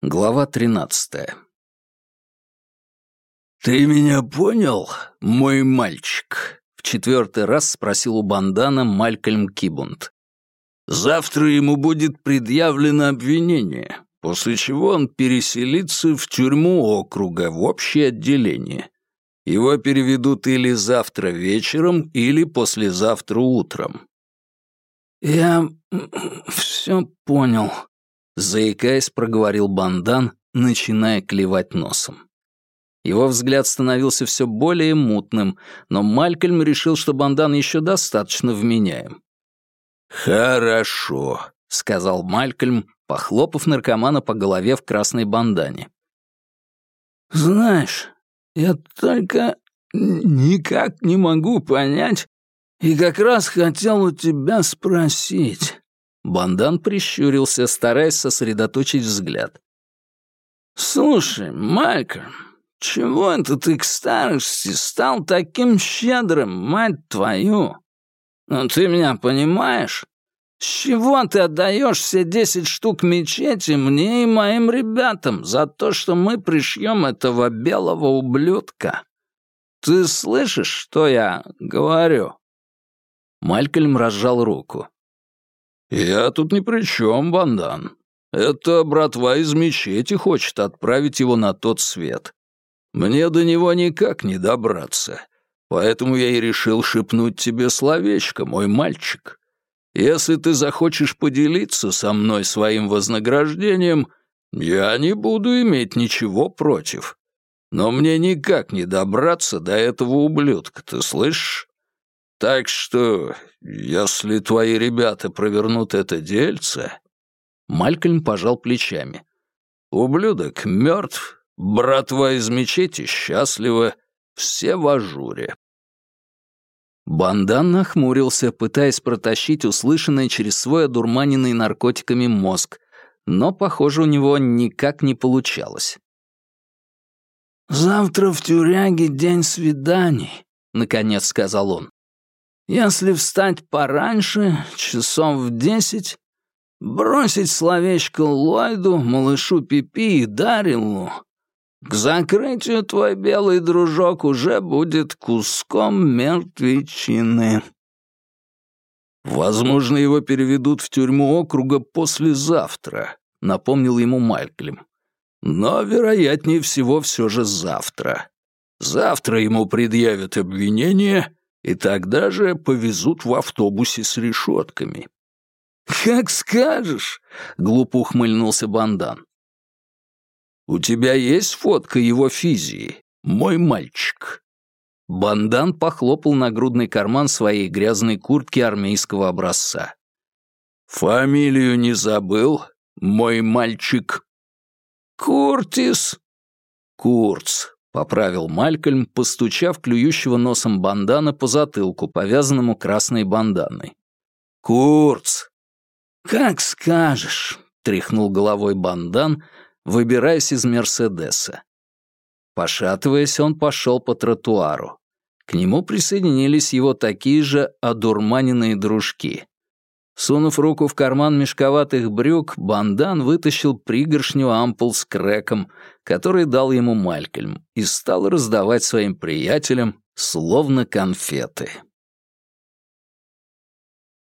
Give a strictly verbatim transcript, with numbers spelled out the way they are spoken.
Глава тринадцатая. «Ты меня понял, мой мальчик?» — в четвертый раз спросил у Бандана Малькольм Кибунд. «Завтра ему будет предъявлено обвинение, после чего он переселится в тюрьму округа, в общее отделение. Его переведут или завтра вечером, или послезавтра утром». «Я все понял», — заикаясь, проговорил Бандан, начиная клевать носом. Его взгляд становился все более мутным, но Малькольм решил, что Бандан еще достаточно вменяем. «Хорошо», — сказал Малькольм, похлопав наркомана по голове в красной бандане. «Знаешь, я только никак не могу понять, и как раз хотел у тебя спросить». Бандан прищурился, стараясь сосредоточить взгляд. «Слушай, Малькольм, чего это ты к старости стал таким щедрым, мать твою? Ну ты меня понимаешь? С чего ты отдаешь все десять штук мечети мне и моим ребятам за то, что мы пришьем этого белого ублюдка? Ты слышишь, что я говорю?» Малькольм разжал руку. «Я тут ни при чем, Бандан. Это братва из мечети хочет отправить его на тот свет. Мне до него никак не добраться, поэтому я и решил шепнуть тебе словечко, мой мальчик. Если ты захочешь поделиться со мной своим вознаграждением, я не буду иметь ничего против. Но мне никак не добраться до этого ублюдка, ты слышишь? Так что, если твои ребята провернут это дельце...» Малькольм пожал плечами. «Ублюдок мертв, братва из мечети счастлива, все в ажуре». Бандан нахмурился, пытаясь протащить услышанное через свой одурманенный наркотиками мозг, но, похоже, у него никак не получалось. «Завтра в тюряге день свиданий», — наконец сказал он. «Если встать пораньше, часов в десять, бросить словечко Ллойду, малышу Пипи и Дарилу, к закрытию твой белый дружок уже будет куском мертвечины». «Возможно, его переведут в тюрьму округа послезавтра», — напомнил ему Малькольм. «Но, вероятнее всего, все же завтра. Завтра ему предъявят обвинение, и тогда же повезут в автобусе с решетками». «Как скажешь», — глупо ухмыльнулся Бандан. «У тебя есть фотка его физии, мой мальчик?» Бандан похлопал нагрудный карман своей грязной куртки армейского образца. «Фамилию не забыл, мой мальчик?» «Куртис». «Курц», — поправил Малькольм, постучав клюющего носом Бандана по затылку, повязанному красной банданой. «Курц». «Как скажешь», — тряхнул головой Бандан, выбираясь из Мерседеса. Пошатываясь, он пошел по тротуару. К нему присоединились его такие же одурманенные дружки. Сунув руку в карман мешковатых брюк, Бандан вытащил пригоршню ампул с крэком, который дал ему Малькольм, и стал раздавать своим приятелям словно конфеты.